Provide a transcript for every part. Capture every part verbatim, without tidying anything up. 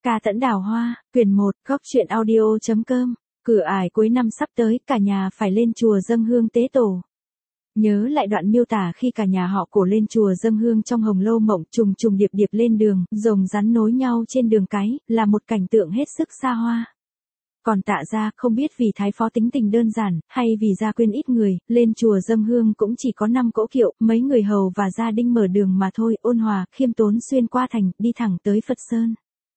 Ca Tẫn Đào Hoa, quyển một, góc truyện audio.com, cửa ải cuối năm sắp tới, cả nhà phải lên chùa dâng hương tế tổ. Nhớ lại đoạn miêu tả khi cả nhà họ Cổ lên chùa dâng hương trong hồng lâu mộng, trùng trùng điệp điệp lên đường, rồng rắn nối nhau trên đường cái, là một cảnh tượng hết sức xa hoa. Còn Tạ gia, không biết vì thái phó tính tình đơn giản, hay vì gia quyên ít người, lên chùa dâng hương cũng chỉ có năm cỗ kiệu, mấy người hầu và gia đình mở đường mà thôi, ôn hòa, khiêm tốn xuyên qua thành, đi thẳng tới Phật Sơn.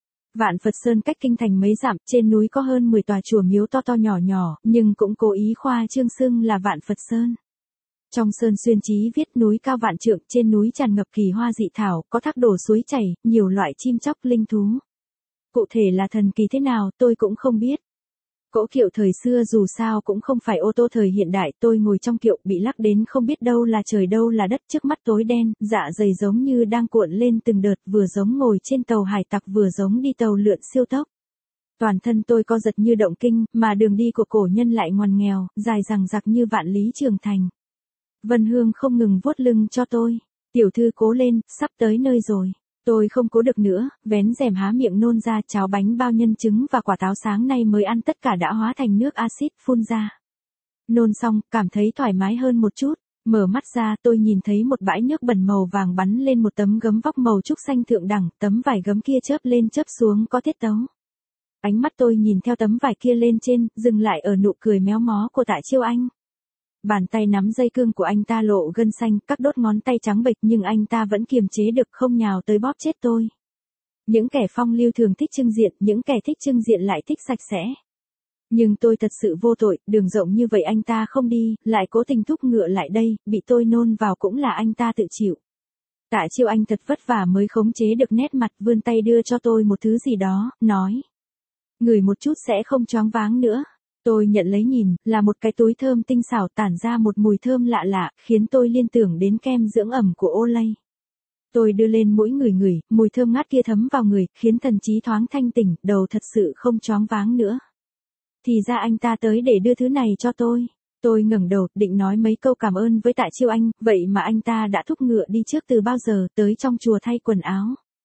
Vạn Phật Sơn cách kinh thành mấy dặm, trên núi có hơn mười tòa chùa miếu to to nhỏ nhỏ, nhưng cũng cố ý khoa trương xưng là Vạn Phật Sơn. Trong sơn xuyên chí viết núi cao vạn trượng, trên núi tràn ngập kỳ hoa dị thảo, có thác đổ suối chảy, nhiều loại chim chóc linh thú. Cụ thể là thần kỳ thế nào, tôi cũng không biết. Cỗ kiệu thời xưa dù sao cũng không phải ô tô thời hiện đại, tôi ngồi trong kiệu bị lắc đến không biết đâu là trời đâu là đất, trước mắt tối đen, dạ dày giống như đang cuộn lên từng đợt, vừa giống ngồi trên tàu hải tặc vừa giống đi tàu lượn siêu tốc. Toàn thân tôi co giật như động kinh, mà đường đi của cổ nhân lại ngoằn nghèo, dài dằng dặc như vạn lý trường thành. Vân Hương không ngừng vuốt lưng cho tôi. Tiểu thư cố lên, sắp tới nơi rồi. Tôi không cố được nữa, vén rèm há miệng nôn ra, cháo bánh bao nhân trứng và quả táo sáng nay mới ăn tất cả đã hóa thành nước axit phun ra. Nôn xong, cảm thấy thoải mái hơn một chút. Mở mắt ra, tôi nhìn thấy một bãi nước bẩn màu vàng bắn lên một tấm gấm vóc màu trúc xanh thượng đẳng, tấm vải gấm kia chớp lên chớp xuống có tiết tấu. Ánh mắt tôi nhìn theo tấm vải kia lên trên, dừng lại ở nụ cười méo mó của Tạ Chiêu Anh. Bàn tay nắm dây cương của anh ta lộ gân xanh, các đốt ngón tay trắng bệch, nhưng anh ta vẫn kiềm chế được không nhào tới bóp chết tôi. Những kẻ phong lưu thường thích trưng diện, những kẻ thích trưng diện lại thích sạch sẽ. Nhưng tôi thật sự vô tội, đường rộng như vậy anh ta không đi, lại cố tình thúc ngựa lại đây, bị tôi nôn vào cũng là anh ta tự chịu. Tạ Chiêu Anh thật vất vả mới khống chế được nét mặt, vươn tay đưa cho tôi một thứ gì đó, nói. Ngửi một chút sẽ không choáng váng nữa. Tôi nhận lấy nhìn, là một cái túi thơm tinh xảo tản ra một mùi thơm lạ lạ, khiến tôi liên tưởng đến kem dưỡng ẩm của Olay. Tôi đưa lên mũi ngửi ngửi, mùi thơm ngát kia thấm vào người, khiến thần trí thoáng thanh tỉnh, đầu thật sự không choáng váng nữa. Thì ra anh ta tới để đưa thứ này cho tôi. Tôi ngẩng đầu, định nói mấy câu cảm ơn với Tạ Chiêu Anh, vậy mà anh ta đã thúc ngựa đi trước từ bao giờ, tới trong chùa thay quần áo.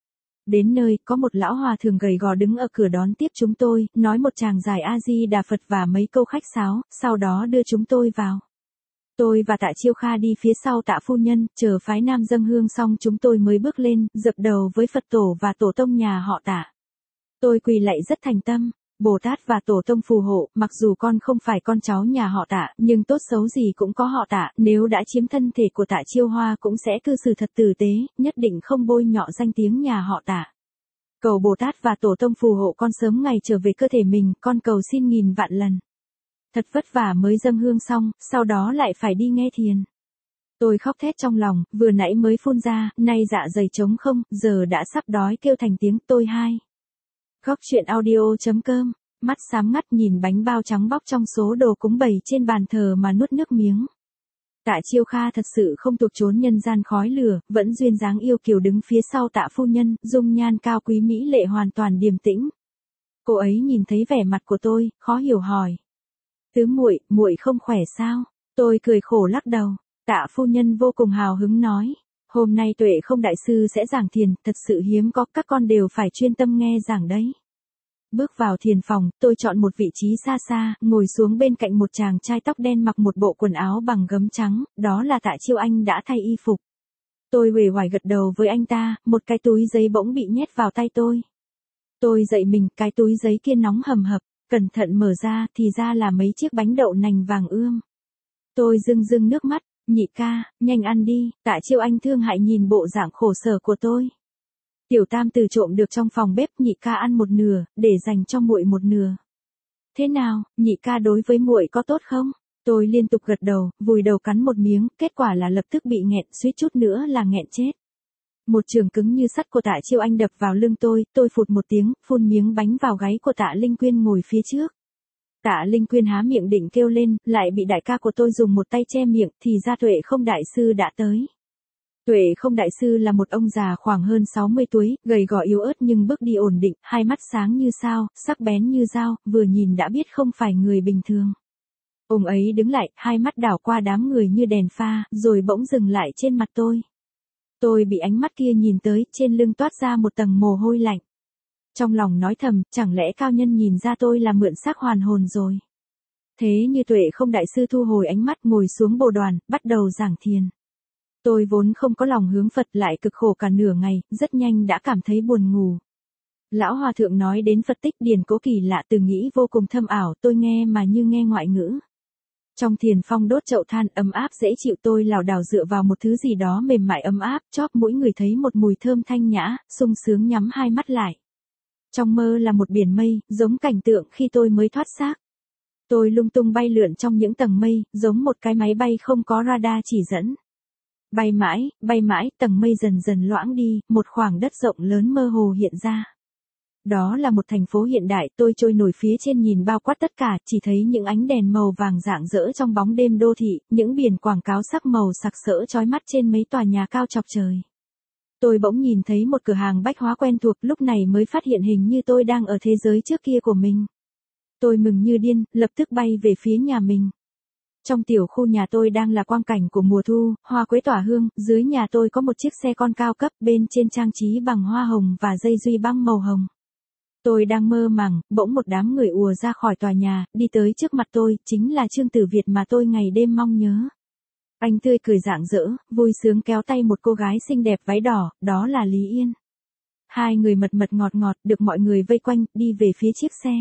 Đến nơi, có một lão hòa thượng gầy gò đứng ở cửa đón tiếp chúng tôi, nói một tràng dài A-di-đà Phật và mấy câu khách sáo, sau đó đưa chúng tôi vào. Tôi và Tạ Chiêu Kha đi phía sau Tạ phu nhân, chờ phái nam dâng hương xong chúng tôi mới bước lên, dập đầu với Phật tổ và tổ tông nhà họ Tạ. Tôi quỳ lạy rất thành tâm. Bồ Tát và Tổ tông phù hộ, mặc dù con không phải con cháu nhà họ Tạ, nhưng tốt xấu gì cũng có họ Tạ, nếu đã chiếm thân thể của Tạ Chiêu Hoa cũng sẽ cư xử thật tử tế, nhất định không bôi nhọ danh tiếng nhà họ Tạ. Cầu Bồ Tát và Tổ tông phù hộ con sớm ngày trở về cơ thể mình, con cầu xin nghìn vạn lần. Thật vất vả mới dâng hương xong, sau đó lại phải đi nghe thiền. Tôi khóc thét trong lòng, vừa nãy mới phun ra, nay dạ dày trống không, giờ đã sắp đói kêu thành tiếng tôi hai. Góc truyện audio.com, mắt xám ngắt nhìn bánh bao trắng bóc trong số đồ cúng bày trên bàn thờ mà nuốt nước miếng. Tạ Chiêu Kha thật sự không thuộc chốn nhân gian khói lửa, vẫn duyên dáng yêu kiều đứng phía sau Tạ phu nhân, dung nhan cao quý mỹ lệ hoàn toàn điềm tĩnh. Cô ấy nhìn thấy vẻ mặt của tôi, khó hiểu hỏi. Tứ muội, muội không khỏe sao? Tôi cười khổ lắc đầu. Tạ phu nhân vô cùng hào hứng nói. Hôm nay Tuệ Không đại sư sẽ giảng thiền, thật sự hiếm có, các con đều phải chuyên tâm nghe giảng đấy. Bước vào thiền phòng, tôi chọn một vị trí xa xa, ngồi xuống bên cạnh một chàng trai tóc đen mặc một bộ quần áo bằng gấm trắng, đó là Tạ Chiêu Anh đã thay y phục. Tôi uể oải gật đầu với anh ta, một cái túi giấy bỗng bị nhét vào tay tôi. Tôi giật mình, cái túi giấy kia nóng hầm hập, cẩn thận mở ra, thì ra là mấy chiếc bánh đậu nành vàng ươm. Tôi rưng rưng nước mắt. Nhị ca, nhanh ăn đi. Tạ Chiêu Anh thương hại nhìn bộ dạng khổ sở của tôi. Tiểu tam từ trộm được trong phòng bếp, nhị ca ăn một nửa, để dành cho muội một nửa. Thế nào, nhị ca đối với muội có tốt không? Tôi liên tục gật đầu, vùi đầu cắn một miếng, kết quả là lập tức bị nghẹn, suýt chút nữa là nghẹn chết. Một trường cứng như sắt của Tạ Chiêu Anh đập vào lưng tôi, tôi phụt một tiếng, phun miếng bánh vào gáy của Tạ Linh Quyên ngồi phía trước. Tạ Linh Quyên há miệng định kêu lên, lại bị đại ca của tôi dùng một tay che miệng, thì ra Tuệ Không đại sư đã tới. Tuệ Không đại sư là một ông già khoảng hơn sáu mươi tuổi, gầy gò yếu ớt nhưng bước đi ổn định, hai mắt sáng như sao, sắc bén như dao, vừa nhìn đã biết không phải người bình thường. Ông ấy đứng lại, hai mắt đảo qua đám người như đèn pha, rồi bỗng dừng lại trên mặt tôi. Tôi bị ánh mắt kia nhìn tới, trên lưng toát ra một tầng mồ hôi lạnh. Trong lòng nói thầm, chẳng lẽ cao nhân nhìn ra tôi là mượn xác hoàn hồn rồi. Thế như Tuệ Không đại sư thu hồi ánh mắt, ngồi xuống bồ đoàn, bắt đầu giảng thiền. Tôi vốn không có lòng hướng Phật, lại cực khổ cả nửa ngày, rất nhanh đã cảm thấy buồn ngủ. Lão hòa thượng nói đến Phật tích điển cố kỳ lạ, từ nghĩ vô cùng thâm ảo, tôi nghe mà như nghe ngoại ngữ. Trong thiền phong đốt chậu than ấm áp dễ chịu, tôi lảo đảo dựa vào một thứ gì đó mềm mại ấm áp, chóp mũi người thấy một mùi thơm thanh nhã, sung sướng nhắm hai mắt lại. Trong mơ là một biển mây, giống cảnh tượng khi tôi mới thoát xác. Tôi lung tung bay lượn trong những tầng mây, giống một cái máy bay không có radar chỉ dẫn. Bay mãi, bay mãi, tầng mây dần dần loãng đi, một khoảng đất rộng lớn mơ hồ hiện ra. Đó là một thành phố hiện đại, tôi trôi nổi phía trên nhìn bao quát tất cả, chỉ thấy những ánh đèn màu vàng rạng rỡ trong bóng đêm đô thị, những biển quảng cáo sắc màu sặc sỡ chói mắt trên mấy tòa nhà cao chọc trời. Tôi bỗng nhìn thấy một cửa hàng bách hóa quen thuộc, lúc này mới phát hiện hình như tôi đang ở thế giới trước kia của mình. Tôi mừng như điên, lập tức bay về phía nhà mình. Trong tiểu khu nhà tôi đang là quang cảnh của mùa thu, hoa quế tỏa hương, dưới nhà tôi có một chiếc xe con cao cấp, bên trên trang trí bằng hoa hồng và dây duy băng màu hồng. Tôi đang mơ màng, bỗng một đám người ùa ra khỏi tòa nhà, đi tới trước mặt tôi, chính là Trương Tử Việt mà tôi ngày đêm mong nhớ. Anh tươi cười rạng rỡ, vui sướng kéo tay một cô gái xinh đẹp váy đỏ, đó là Lý Yên. Hai người mật mật ngọt ngọt, được mọi người vây quanh, đi về phía chiếc xe.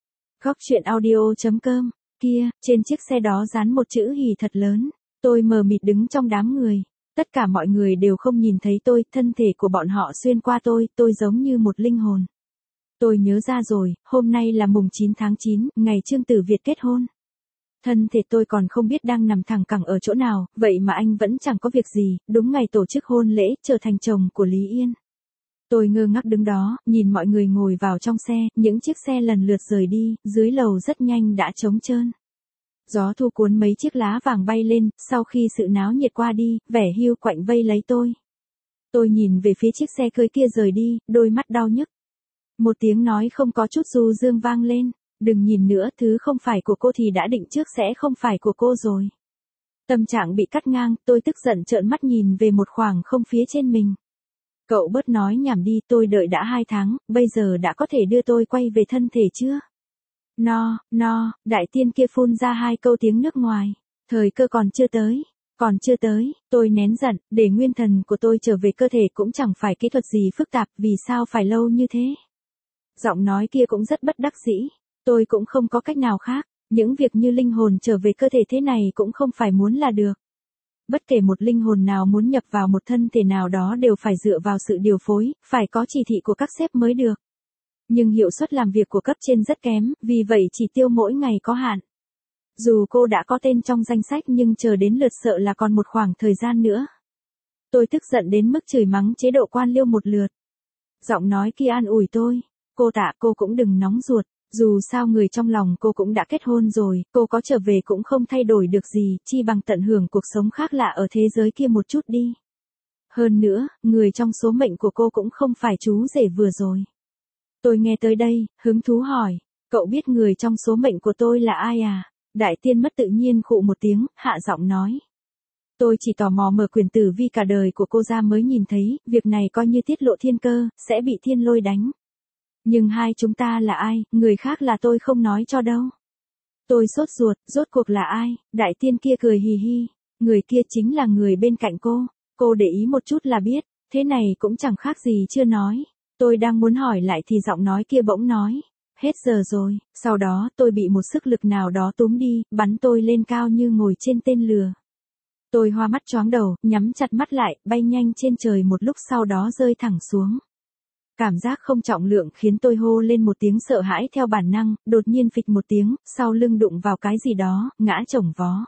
Góc truyện audio chấm com, kia, trên chiếc xe đó dán một chữ hỉ thật lớn. Tôi mờ mịt đứng trong đám người. Tất cả mọi người đều không nhìn thấy tôi, thân thể của bọn họ xuyên qua tôi, tôi giống như một linh hồn. Tôi nhớ ra rồi, hôm nay là mùng chín tháng chín, ngày Trương Tử Việt kết hôn. Thân thể tôi còn không biết đang nằm thẳng cẳng ở chỗ nào, vậy mà anh vẫn chẳng có việc gì, đúng ngày tổ chức hôn lễ, trở thành chồng của Lý Yên. Tôi ngơ ngác đứng đó, nhìn mọi người ngồi vào trong xe, những chiếc xe lần lượt rời đi, dưới lầu rất nhanh đã trống trơn. Gió thu cuốn mấy chiếc lá vàng bay lên, sau khi sự náo nhiệt qua đi, vẻ hiu quạnh vây lấy tôi. Tôi nhìn về phía chiếc xe cưới kia rời đi, đôi mắt đau nhức. Một tiếng nói không có chút du dương vang lên, đừng nhìn nữa, thứ không phải của cô thì đã định trước sẽ không phải của cô rồi. Tâm trạng bị cắt ngang, tôi tức giận trợn mắt nhìn về một khoảng không phía trên mình. Cậu bớt nói nhảm đi, tôi đợi đã hai tháng, bây giờ đã có thể đưa tôi quay về thân thể chưa? No, no, đại tiên kia phun ra hai câu tiếng nước ngoài. Thời cơ còn chưa tới, còn chưa tới, tôi nén giận, để nguyên thần của tôi trở về cơ thể cũng chẳng phải kỹ thuật gì phức tạp, vì sao phải lâu như thế? Giọng nói kia cũng rất bất đắc dĩ, tôi cũng không có cách nào khác, những việc như linh hồn trở về cơ thể thế này cũng không phải muốn là được. Bất kể một linh hồn nào muốn nhập vào một thân thể nào đó đều phải dựa vào sự điều phối, phải có chỉ thị của các sếp mới được. Nhưng hiệu suất làm việc của cấp trên rất kém, vì vậy chỉ tiêu mỗi ngày có hạn. Dù cô đã có tên trong danh sách nhưng chờ đến lượt sợ là còn một khoảng thời gian nữa. Tôi tức giận đến mức chửi mắng chế độ quan liêu một lượt. Giọng nói kia an ủi tôi, cô Tạ, cô cũng đừng nóng ruột. Dù sao người trong lòng cô cũng đã kết hôn rồi, cô có trở về cũng không thay đổi được gì, chi bằng tận hưởng cuộc sống khác lạ ở thế giới kia một chút đi. Hơn nữa, người trong số mệnh của cô cũng không phải chú rể vừa rồi. Tôi nghe tới đây, hứng thú hỏi, cậu biết người trong số mệnh của tôi là ai à? Đại tiên mất tự nhiên khụ một tiếng, hạ giọng nói. Tôi chỉ tò mò mở quyển tử vi cả đời của cô ra mới nhìn thấy, việc này coi như tiết lộ thiên cơ, sẽ bị thiên lôi đánh. Nhưng hai chúng ta là ai, người khác là tôi không nói cho đâu. Tôi sốt ruột, rốt cuộc là ai? Đại tiên kia cười hì hì, người kia chính là người bên cạnh cô, cô để ý một chút là biết, thế này cũng chẳng khác gì chưa nói. Tôi đang muốn hỏi lại thì giọng nói kia bỗng nói, hết giờ rồi, sau đó tôi bị một sức lực nào đó túm đi, bắn tôi lên cao như ngồi trên tên lừa. Tôi hoa mắt choáng đầu, nhắm chặt mắt lại, bay nhanh trên trời một lúc sau đó rơi thẳng xuống. Cảm giác không trọng lượng khiến tôi hô lên một tiếng sợ hãi theo bản năng, đột nhiên phịch một tiếng, sau lưng đụng vào cái gì đó, ngã chồng vó.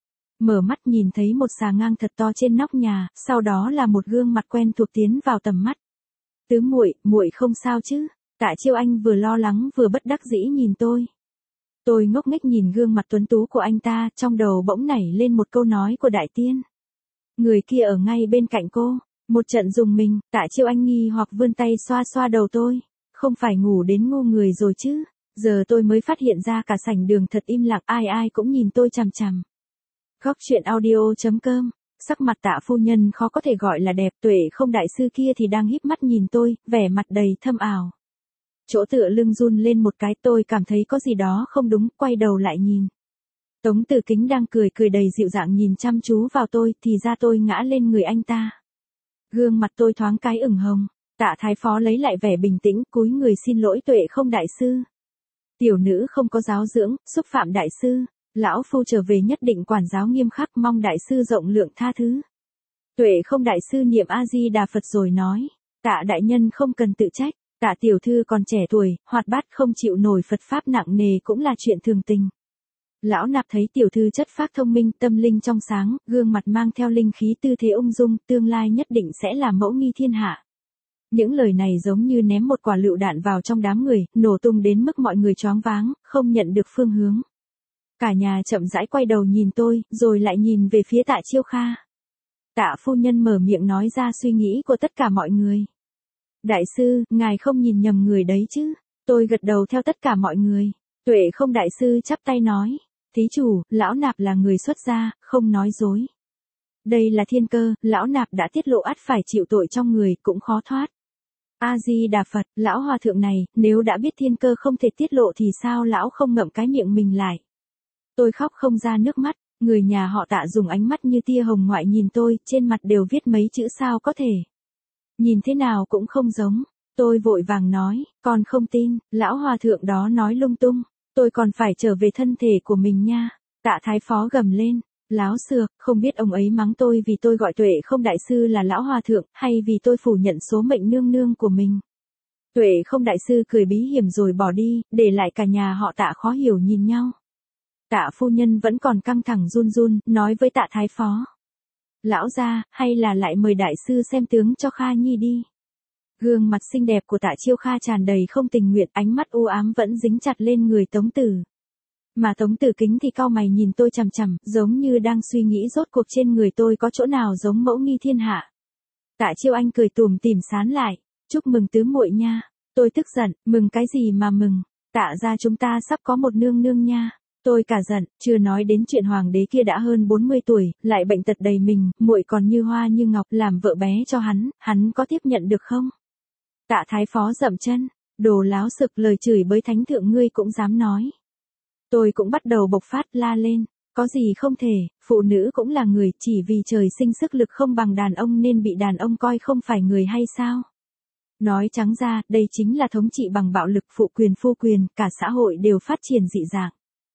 Mở mắt nhìn thấy một xà ngang thật to trên nóc nhà, sau đó là một gương mặt quen thuộc tiến vào tầm mắt. Tứ muội, muội không sao chứ? Tạ Chiêu Anh vừa lo lắng vừa bất đắc dĩ nhìn tôi. Tôi ngốc nghếch nhìn gương mặt tuấn tú của anh ta, trong đầu bỗng nảy lên một câu nói của đại tiên. Người kia ở ngay bên cạnh cô. Một trận dùng mình, Tạ Chiêu Anh nghi hoặc vươn tay xoa xoa đầu tôi. Không phải ngủ đến ngu người rồi chứ? Giờ tôi mới phát hiện ra cả sảnh đường thật im lặng, ai ai cũng nhìn tôi chằm chằm. Góc truyện audio chấm com. Sắc mặt Tạ phu nhân khó có thể gọi là đẹp, Tuệ Không đại sư kia thì đang híp mắt nhìn tôi, vẻ mặt đầy thâm ảo. chỗ tựa lưng run lên một cái, tôi cảm thấy có gì đó không đúng, quay đầu lại nhìn. Tống Từ Kính đang cười cười đầy dịu dàng nhìn chăm chú vào tôi, thì ra tôi ngã lên người anh ta. Gương mặt tôi thoáng cái ửng hồng, Tạ Thái Phó lấy lại vẻ bình tĩnh, cúi người xin lỗi Tuệ Không đại sư. Tiểu nữ không có giáo dưỡng, xúc phạm đại sư, lão phu trở về nhất định quản giáo nghiêm khắc, mong đại sư rộng lượng tha thứ. Tuệ Không đại sư niệm A Di Đà Phật rồi nói, Tạ đại nhân không cần tự trách, Tạ tiểu thư còn trẻ tuổi, hoạt bát không chịu nổi Phật pháp nặng nề cũng là chuyện thường tình. Lão nạp thấy tiểu thư chất phác thông minh, tâm linh trong sáng, gương mặt mang theo linh khí, tư thế ung dung, tương lai nhất định sẽ là mẫu nghi thiên hạ. Những lời này giống như ném một quả lựu đạn vào trong đám người, nổ tung đến mức mọi người choáng váng, không nhận được phương hướng. Cả nhà chậm rãi quay đầu nhìn tôi, rồi lại nhìn về phía Tạ Chiêu Kha. Tạ phu nhân mở miệng nói ra suy nghĩ của tất cả mọi người. Đại sư, ngài không nhìn nhầm người đấy chứ? Tôi gật đầu theo tất cả mọi người. Tuệ Không đại sư chắp tay nói, thí chủ, lão nạp là người xuất gia, không nói dối. Đây là thiên cơ, lão nạp đã tiết lộ ắt phải chịu tội trong người, cũng khó thoát. A Di Đà Phật, lão hòa thượng này, nếu đã biết thiên cơ không thể tiết lộ thì sao lão không ngậm cái miệng mình lại. Tôi khóc không ra nước mắt, người nhà họ Tạ dùng ánh mắt như tia hồng ngoại nhìn tôi, trên mặt đều viết mấy chữ sao có thể. Nhìn thế nào cũng không giống. Tôi vội vàng nói, con không tin, lão hòa thượng đó nói lung tung, tôi còn phải trở về thân thể của mình nha. Tạ Thái Phó gầm lên, láo xược, không biết ông ấy mắng tôi vì tôi gọi Tuệ Không đại sư là lão hòa thượng, hay vì tôi phủ nhận số mệnh nương nương của mình. Tuệ Không đại sư cười bí hiểm rồi bỏ đi, để lại cả nhà họ Tạ khó hiểu nhìn nhau. Tạ phu nhân vẫn còn căng thẳng run run, nói với Tạ Thái Phó. Lão gia, hay là lại mời đại sư xem tướng cho Kha Nhi đi. Gương mặt xinh đẹp của Tạ Chiêu Kha tràn đầy không tình nguyện, ánh mắt u ám vẫn dính chặt lên người Tống Tử. Mà Tống Tử Kính thì cau mày nhìn tôi chằm chằm, giống như đang suy nghĩ rốt cuộc trên người tôi có chỗ nào giống mẫu nghi thiên hạ. Tạ Chiêu Anh cười tủm tỉm sán lại, chúc mừng tứ muội nha. Tôi tức giận, mừng cái gì mà mừng, Tạ gia chúng ta sắp có một nương nương nha. Tôi cả giận, chưa nói đến chuyện hoàng đế kia đã hơn bốn mươi tuổi, lại bệnh tật đầy mình, muội còn như hoa như ngọc, làm vợ bé cho hắn, hắn có tiếp nhận được không? Tạ Thái Phó dậm chân, đồ láo sực, lời chửi bới thánh thượng ngươi cũng dám nói. Tôi cũng bắt đầu bộc phát la lên, có gì không thể, phụ nữ cũng là người, chỉ vì trời sinh sức lực không bằng đàn ông nên bị đàn ông coi không phải người hay sao? Nói trắng ra, đây chính là thống trị bằng bạo lực, phụ quyền phu quyền, cả xã hội đều phát triển dị dạng.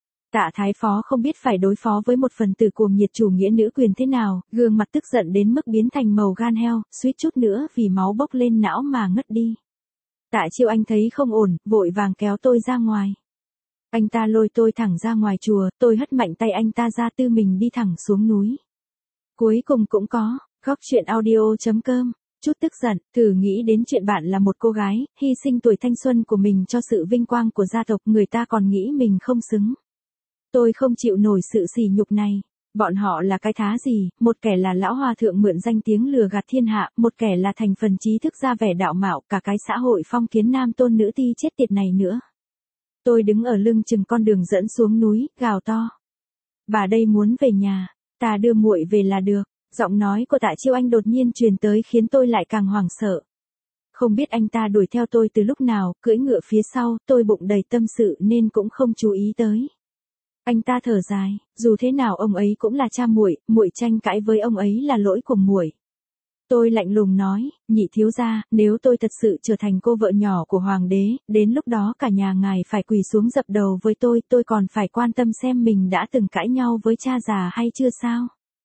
Tạ Thái Phó không biết phải đối phó với một phần tử cuồng nhiệt chủ nghĩa nữ quyền thế nào, gương mặt tức giận đến mức biến thành màu gan heo, suýt chút nữa vì máu bốc lên não mà ngất đi. Tạ Chiêu Anh thấy không ổn, vội vàng kéo tôi ra ngoài. Anh ta lôi tôi thẳng ra ngoài chùa, tôi hất mạnh tay anh ta ra, tư mình đi thẳng xuống núi. Cuối cùng cũng có, góc truyện audio chấm com. Chút tức giận, thử nghĩ đến chuyện bạn là một cô gái, hy sinh tuổi thanh xuân của mình cho sự vinh quang của gia tộc, người ta còn nghĩ mình không xứng. Tôi không chịu nổi sự sỉ nhục này. Bọn họ là cái thá gì, một kẻ là lão hòa thượng mượn danh tiếng lừa gạt thiên hạ, một kẻ là thành phần trí thức ra vẻ đạo mạo, cả cái xã hội phong kiến nam tôn nữ ti chết tiệt này nữa. Tôi đứng ở lưng chừng con đường dẫn xuống núi, gào to. Bà đây muốn về nhà, ta đưa muội về là được. Giọng nói của Tạ Chiêu Anh đột nhiên truyền tới khiến tôi lại càng hoảng sợ. Không biết anh ta đuổi theo tôi từ lúc nào, cưỡi ngựa phía sau, tôi bụng đầy tâm sự nên cũng không chú ý tới. Anh ta thở dài, dù thế nào ông ấy cũng là cha muội, muội tranh cãi với ông ấy là lỗi của muội. Tôi lạnh lùng nói, nhị thiếu gia, nếu tôi thật sự trở thành cô vợ nhỏ của hoàng đế, đến lúc đó cả nhà ngài phải quỳ xuống dập đầu với tôi, tôi còn phải quan tâm xem mình đã từng cãi nhau với cha già hay chưa sao.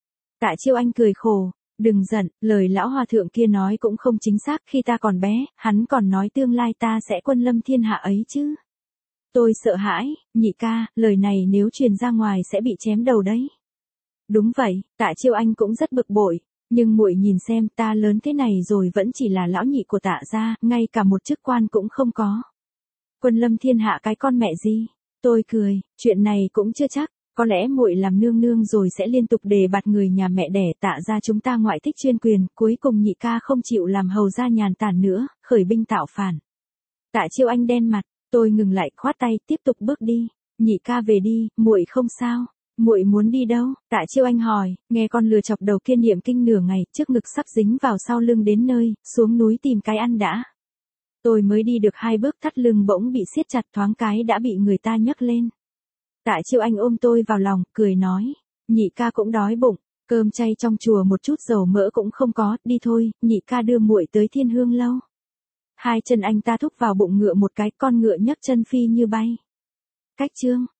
Tạ Chiêu Anh cười khổ, đừng giận, lời lão hòa thượng kia nói cũng không chính xác, khi ta còn bé, hắn còn nói tương lai ta sẽ quân lâm thiên hạ ấy chứ. Tôi sợ hãi, nhị ca, lời này nếu truyền ra ngoài sẽ bị chém đầu đấy. Đúng vậy, Tạ Chiêu Anh cũng rất bực bội, nhưng muội nhìn xem, ta lớn thế này rồi vẫn chỉ là lão nhị của Tạ gia, ngay cả một chức quan cũng không có. Quân lâm thiên hạ cái con mẹ gì? Tôi cười, chuyện này cũng chưa chắc. Có lẽ muội làm nương nương rồi sẽ liên tục đề bạt người nhà mẹ đẻ, Tạ gia chúng ta ngoại thích chuyên quyền, cuối cùng nhị ca không chịu làm hầu gia nhàn tản nữa, khởi binh tạo phản. Tạ Chiêu Anh đen mặt, tôi ngừng lại, khoát tay, tiếp tục bước đi. Nhị ca về đi, muội không sao. Muội muốn đi đâu? Tạ Chiêu Anh hỏi, nghe con lừa chọc đầu kia niệm kinh nửa ngày, trước ngực sắp dính vào sau lưng đến nơi, xuống núi tìm cái ăn đã. Tôi mới đi được hai bước thắt lưng bỗng bị siết chặt thoáng cái đã bị người ta nhấc lên. Tạ Chiêu Anh ôm tôi vào lòng, cười nói, nhị ca cũng đói bụng, cơm chay trong chùa một chút dầu mỡ cũng không có, đi thôi, nhị ca đưa muội tới Thiên Hương lâu. Hai chân anh ta thúc vào bụng ngựa một cái, con ngựa nhấc chân phi như bay. Cách chương